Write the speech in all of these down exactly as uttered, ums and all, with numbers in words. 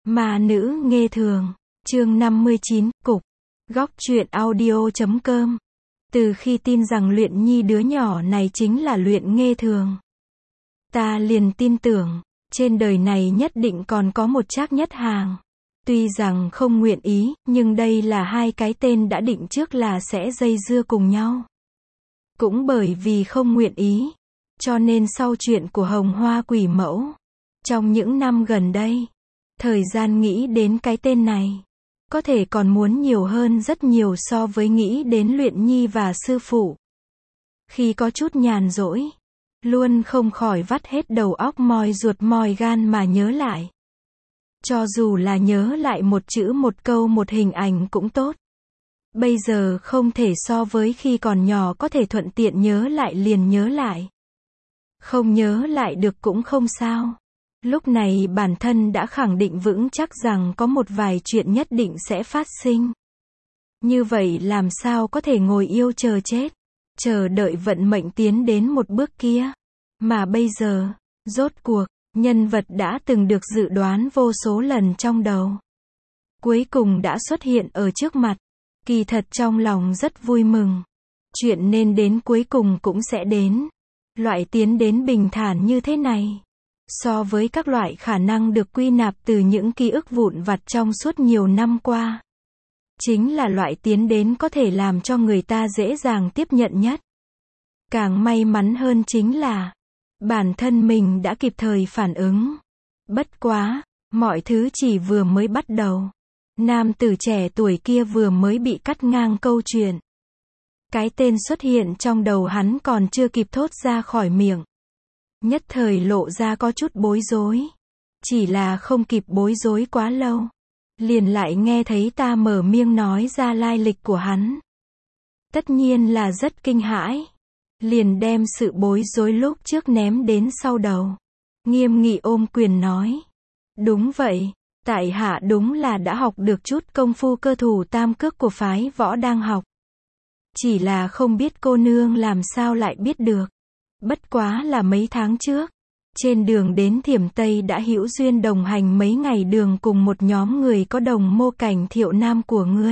Ma nữ nghê thường, chương năm mươi chín, cục. Góc truyện audio chấm com. Từ khi tin rằng Luyện Nhi đứa nhỏ này chính là Luyện nghê thường, ta liền tin tưởng, trên đời này nhất định còn có một Trác Nhất Hàng. Tuy rằng không nguyện ý, nhưng đây là hai cái tên đã định trước là sẽ dây dưa cùng nhau. Cũng bởi vì không nguyện ý, cho nên sau chuyện của Hồng Hoa Quỷ Mẫu, trong những năm gần đây, thời gian nghĩ đến cái tên này, có thể còn muốn nhiều hơn rất nhiều so với nghĩ đến Luyện Nhi và sư phụ. Khi có chút nhàn rỗi, luôn không khỏi vắt hết đầu óc moi ruột moi gan mà nhớ lại. Cho dù là nhớ lại một chữ một câu một hình ảnh cũng tốt. Bây giờ không thể so với khi còn nhỏ có thể thuận tiện nhớ lại liền nhớ lại. Không nhớ lại được cũng không sao. Lúc này bản thân đã khẳng định vững chắc rằng có một vài chuyện nhất định sẽ phát sinh. Như vậy làm sao có thể ngồi yêu chờ chết, chờ đợi vận mệnh tiến đến một bước kia. Mà bây giờ, rốt cuộc, nhân vật đã từng được dự đoán vô số lần trong đầu, cuối cùng đã xuất hiện ở trước mặt. Kỳ thật trong lòng rất vui mừng. Chuyện nên đến cuối cùng cũng sẽ đến. Loại tiến đến bình thản như thế này, so với các loại khả năng được quy nạp từ những ký ức vụn vặt trong suốt nhiều năm qua, chính là loại tiến đến có thể làm cho người ta dễ dàng tiếp nhận nhất. Càng may mắn hơn chính là, bản thân mình đã kịp thời phản ứng. Bất quá, mọi thứ chỉ vừa mới bắt đầu. Nam tử trẻ tuổi kia vừa mới bị cắt ngang câu chuyện. Cái tên xuất hiện trong đầu hắn còn chưa kịp thốt ra khỏi miệng, nhất thời lộ ra có chút bối rối. Chỉ là không kịp bối rối quá lâu, liền lại nghe thấy ta mở miệng nói ra lai lịch của hắn. Tất nhiên là rất kinh hãi, liền đem sự bối rối lúc trước ném đến sau đầu, nghiêm nghị ôm quyền nói: đúng vậy, tại hạ đúng là đã học được chút công phu cơ thủ tam cước của phái Võ đang học. Chỉ là không biết cô nương làm sao lại biết được. Bất quá là mấy tháng trước, trên đường đến Thiểm Tây đã hữu duyên đồng hành mấy ngày đường cùng một nhóm người có đồng mô Cảnh Thiệu Nam của ngươi,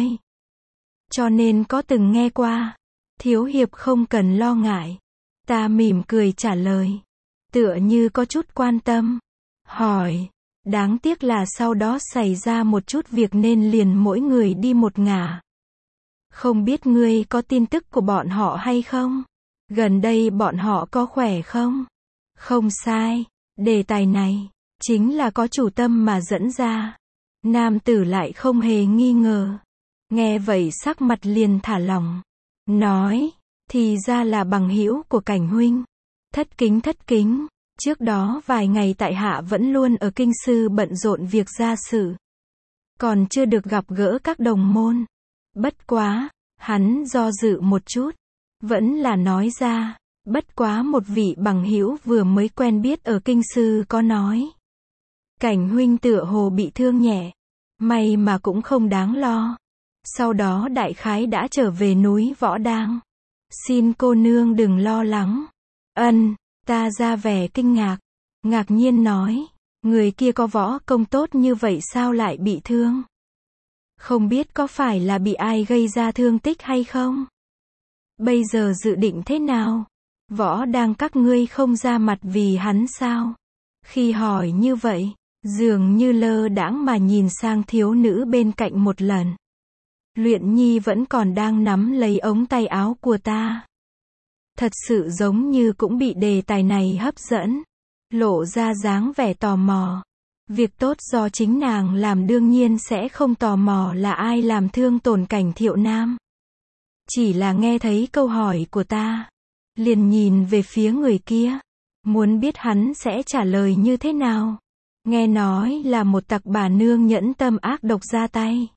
cho nên có từng nghe qua. Thiếu hiệp không cần lo ngại. Ta mỉm cười trả lời, tựa như có chút quan tâm. Hỏi, đáng tiếc là sau đó xảy ra một chút việc nên liền mỗi người đi một ngả. Không biết ngươi có tin tức của bọn họ hay không? Gần đây bọn họ có khỏe không? Không sai, đề tài này chính là có chủ tâm mà dẫn ra. Nam tử lại không hề nghi ngờ. Nghe vậy sắc mặt liền thả lỏng, nói, thì ra là bằng hữu của Cảnh huynh. Thất kính thất kính, trước đó vài ngày tại hạ vẫn luôn ở kinh sư bận rộn việc gia sự, còn chưa được gặp gỡ các đồng môn. Bất quá, hắn do dự một chút, vẫn là nói ra, bất quá một vị bằng hữu vừa mới quen biết ở kinh sư có nói, Cảnh huynh tựa hồ bị thương nhẹ, may mà cũng không đáng lo. Sau đó đại khái đã trở về núi Võ Đang. Xin cô nương đừng lo lắng. Ân, ta ra vẻ kinh ngạc, ngạc nhiên nói, người kia có võ công tốt như vậy sao lại bị thương? Không biết có phải là bị ai gây ra thương tích hay không? Bây giờ dự định thế nào? Võ Đang các ngươi không ra mặt vì hắn sao? Khi hỏi như vậy, dường như lơ đãng mà nhìn sang thiếu nữ bên cạnh một lần. Luyện Nhi vẫn còn đang nắm lấy ống tay áo của ta. Thật sự giống như cũng bị đề tài này hấp dẫn, lộ ra dáng vẻ tò mò. Việc tốt do chính nàng làm đương nhiên sẽ không tò mò là ai làm thương tổn Cảnh Thiệu Nam. Chỉ là nghe thấy câu hỏi của ta, liền nhìn về phía người kia, muốn biết hắn sẽ trả lời như thế nào. Nghe nói là một tặc bà nương nhẫn tâm ác độc ra tay.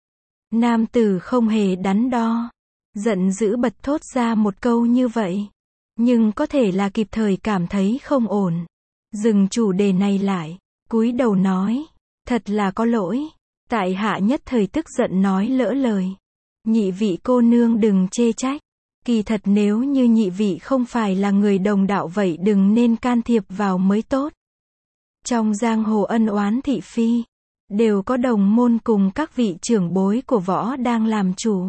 Nam tử không hề đắn đo, giận dữ bật thốt ra một câu như vậy. Nhưng có thể là kịp thời cảm thấy không ổn, dừng chủ đề này lại, cúi đầu nói, thật là có lỗi, tại hạ nhất thời tức giận nói lỡ lời. Nhị vị cô nương đừng chê trách, kỳ thật nếu như nhị vị không phải là người đồng đạo vậy đừng nên can thiệp vào mới tốt. Trong giang hồ ân oán thị phi, đều có đồng môn cùng các vị trưởng bối của Võ đang làm chủ.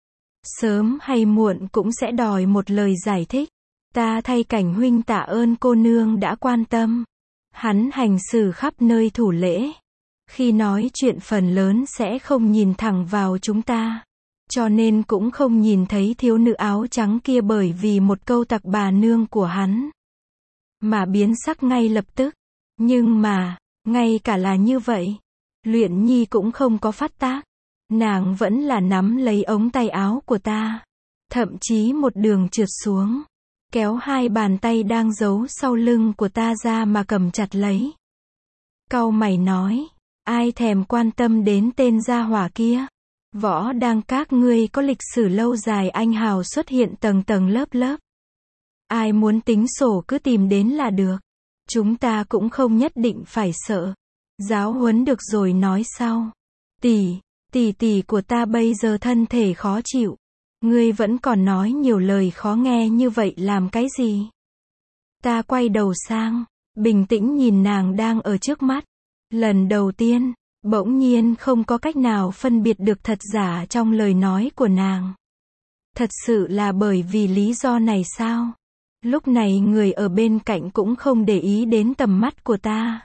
Sớm hay muộn cũng sẽ đòi một lời giải thích. Ta thay Cảnh huynh tạ ơn cô nương đã quan tâm. Hắn hành xử khắp nơi thủ lễ. Khi nói chuyện phần lớn sẽ không nhìn thẳng vào chúng ta. Cho nên cũng không nhìn thấy thiếu nữ áo trắng kia bởi vì một câu tặc bà nương của hắn mà biến sắc ngay lập tức. Nhưng mà, ngay cả là như vậy, Luyện Nhi cũng không có phát tác. Nàng vẫn là nắm lấy ống tay áo của ta. Thậm chí một đường trượt xuống. Kéo hai bàn tay đang giấu sau lưng của ta ra mà cầm chặt lấy. Cau mày nói, ai thèm quan tâm đến tên gia hỏa kia. Võ đang các ngươi có lịch sử lâu dài anh hào xuất hiện tầng tầng lớp lớp. Ai muốn tính sổ cứ tìm đến là được. Chúng ta cũng không nhất định phải sợ. Giáo huấn được rồi nói sau. Tỷ, tỷ tỷ của ta bây giờ thân thể khó chịu. Ngươi vẫn còn nói nhiều lời khó nghe như vậy làm cái gì? Ta quay đầu sang, bình tĩnh nhìn nàng đang ở trước mắt. Lần đầu tiên, bỗng nhiên không có cách nào phân biệt được thật giả trong lời nói của nàng. Thật sự là bởi vì lý do này sao? Lúc này người ở bên cạnh cũng không để ý đến tầm mắt của ta.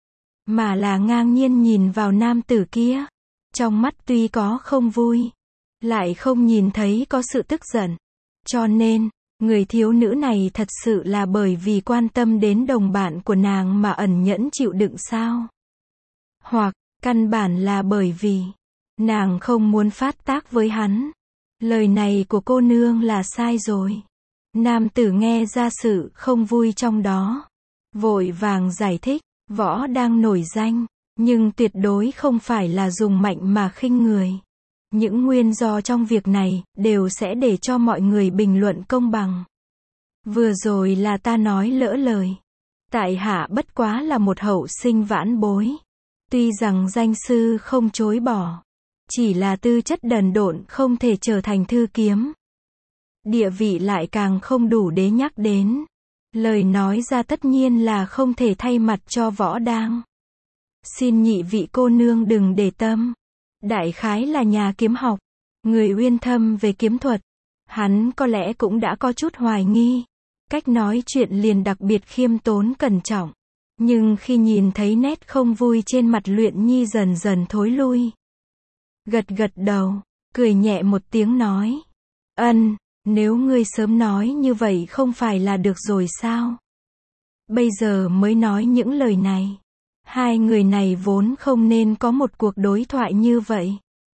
Mà là ngang nhiên nhìn vào nam tử kia. Trong mắt tuy có không vui, lại không nhìn thấy có sự tức giận. Cho nên, người thiếu nữ này thật sự là bởi vì quan tâm đến đồng bạn của nàng mà ẩn nhẫn chịu đựng sao? Hoặc, căn bản là bởi vì nàng không muốn phát tác với hắn. Lời này của cô nương là sai rồi. Nam tử nghe ra sự không vui trong đó. Vội vàng giải thích, Võ đang nổi danh, nhưng tuyệt đối không phải là dùng mạnh mà khinh người. Những nguyên do trong việc này, đều sẽ để cho mọi người bình luận công bằng. Vừa rồi là ta nói lỡ lời. Tại hạ bất quá là một hậu sinh vãn bối. Tuy rằng danh sư không chối bỏ. Chỉ là tư chất đần độn không thể trở thành thư kiếm. Địa vị lại càng không đủ để nhắc đến. Lời nói ra tất nhiên là không thể thay mặt cho Võ đang. Xin nhị vị cô nương đừng để tâm. Đại khái là nhà kiếm học. Người uyên thâm về kiếm thuật. Hắn có lẽ cũng đã có chút hoài nghi. Cách nói chuyện liền đặc biệt khiêm tốn cẩn trọng. Nhưng khi nhìn thấy nét không vui trên mặt Luyện Nhi dần dần thối lui. Gật gật đầu, cười nhẹ một tiếng nói. Ân, nếu ngươi sớm nói như vậy không phải là được rồi sao? Bây giờ mới nói những lời này. Hai người này vốn không nên có một cuộc đối thoại như vậy.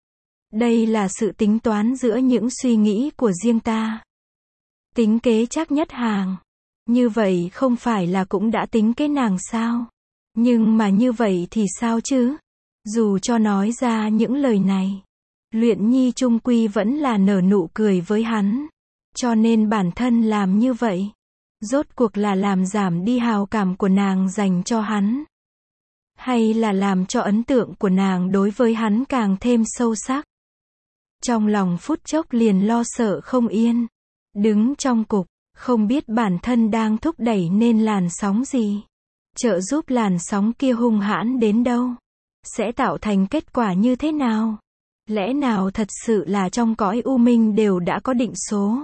Đây là sự tính toán giữa những suy nghĩ của riêng ta. Tính kế chắc nhất hàng. Như vậy không phải là cũng đã tính kế nàng sao? Nhưng mà như vậy thì sao chứ? Dù cho nói ra những lời này, Luyện Nhi chung quy vẫn là nở nụ cười với hắn. Cho nên bản thân làm như vậy, rốt cuộc là làm giảm đi hào cảm của nàng dành cho hắn. Hay là làm cho ấn tượng của nàng đối với hắn càng thêm sâu sắc. Trong lòng phút chốc liền lo sợ không yên. Đứng trong cục, không biết bản thân đang thúc đẩy nên làn sóng gì. Trợ giúp làn sóng kia hung hãn đến đâu. Sẽ tạo thành kết quả như thế nào? Lẽ nào thật sự là trong cõi u minh đều đã có định số?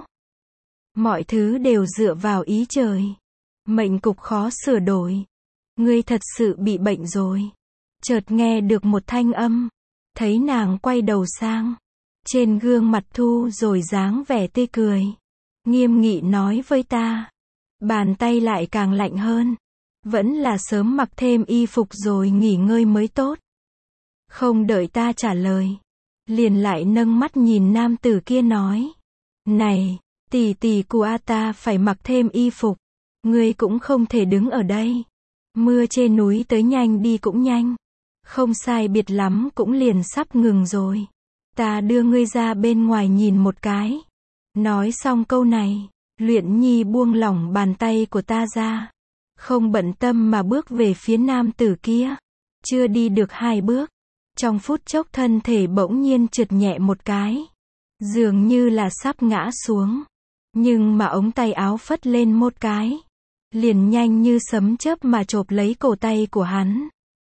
Mọi thứ đều dựa vào ý trời. Mệnh cục khó sửa đổi. Ngươi thật sự bị bệnh rồi. Chợt nghe được một thanh âm. Thấy nàng quay đầu sang. Trên gương mặt thu rồi dáng vẻ tươi cười. Nghiêm nghị nói với ta. Bàn tay lại càng lạnh hơn. Vẫn là sớm mặc thêm y phục rồi nghỉ ngơi mới tốt. Không đợi ta trả lời. Liền lại nâng mắt nhìn nam tử kia nói. Này, tỷ tỷ của a ta phải mặc thêm y phục. Ngươi cũng không thể đứng ở đây. Mưa trên núi tới nhanh đi cũng nhanh. Không sai biệt lắm cũng liền sắp ngừng rồi. Ta đưa ngươi ra bên ngoài nhìn một cái. Nói xong câu này, Luyện Nhi buông lỏng bàn tay của ta ra. Không bận tâm mà bước về phía nam tử kia. Chưa đi được hai bước. Trong phút chốc thân thể bỗng nhiên trượt nhẹ một cái. Dường như là sắp ngã xuống. Nhưng mà ống tay áo phất lên một cái. Liền nhanh như sấm chớp mà chộp lấy cổ tay của hắn.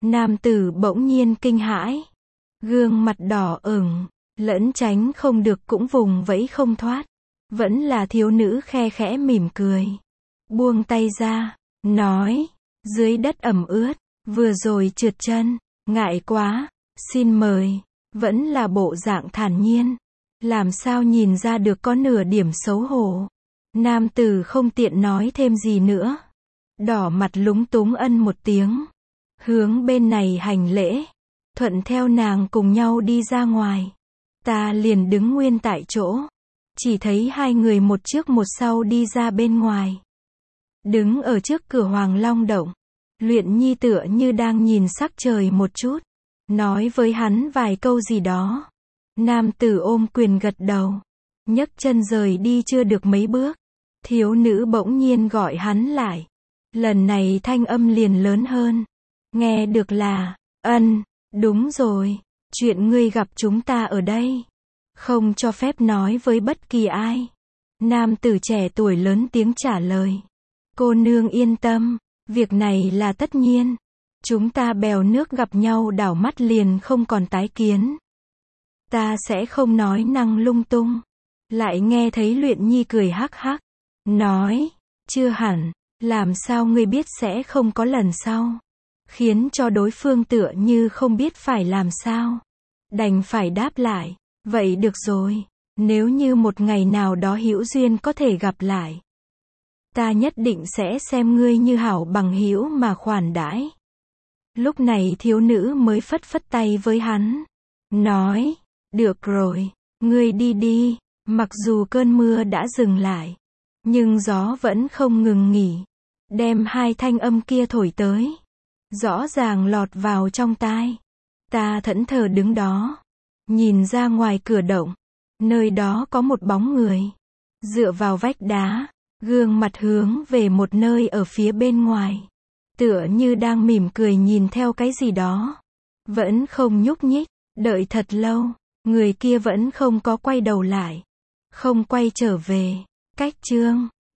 Nam tử bỗng nhiên kinh hãi. Gương mặt đỏ ửng, lẫn tránh không được cũng vùng vẫy không thoát. Vẫn là thiếu nữ khe khẽ mỉm cười. Buông tay ra, nói, dưới đất ẩm ướt, vừa rồi trượt chân, ngại quá, xin mời. Vẫn là bộ dạng thản nhiên. Làm sao nhìn ra được có nửa điểm xấu hổ. Nam tử không tiện nói thêm gì nữa. Đỏ mặt lúng túng ân một tiếng. Hướng bên này hành lễ. Thuận theo nàng cùng nhau đi ra ngoài. Ta liền đứng nguyên tại chỗ. Chỉ thấy hai người một trước một sau đi ra bên ngoài. Đứng ở trước cửa Hoàng Long Động. Luyện Nhi tựa như đang nhìn sắc trời một chút. Nói với hắn vài câu gì đó. Nam tử ôm quyền gật đầu. Nhấc chân rời đi chưa được mấy bước. Thiếu nữ bỗng nhiên gọi hắn lại. Lần này thanh âm liền lớn hơn. Nghe được là, ân, đúng rồi, chuyện ngươi gặp chúng ta ở đây. Không cho phép nói với bất kỳ ai. Nam tử trẻ tuổi lớn tiếng trả lời. Cô nương yên tâm, việc này là tất nhiên. Chúng ta bèo nước gặp nhau đảo mắt liền không còn tái kiến. Ta sẽ không nói năng lung tung. Lại nghe thấy Luyện Nhi cười hắc hắc. Nói, chưa hẳn, làm sao ngươi biết sẽ không có lần sau. Khiến cho đối phương tựa như không biết phải làm sao. Đành phải đáp lại, vậy được rồi, nếu như một ngày nào đó hữu duyên có thể gặp lại. Ta nhất định sẽ xem ngươi như hảo bằng hữu mà khoản đãi. Lúc này thiếu nữ mới phất phất tay với hắn. Nói, được rồi, ngươi đi đi, mặc dù cơn mưa đã dừng lại. Nhưng gió vẫn không ngừng nghỉ. Đem hai thanh âm kia thổi tới. Rõ ràng lọt vào trong tai. Ta thẫn thờ đứng đó. Nhìn ra ngoài cửa động. Nơi đó có một bóng người. Dựa vào vách đá. Gương mặt hướng về một nơi ở phía bên ngoài. Tựa như đang mỉm cười nhìn theo cái gì đó. Vẫn không nhúc nhích. Đợi thật lâu. Người kia vẫn không có quay đầu lại. Không quay trở về. Cách chương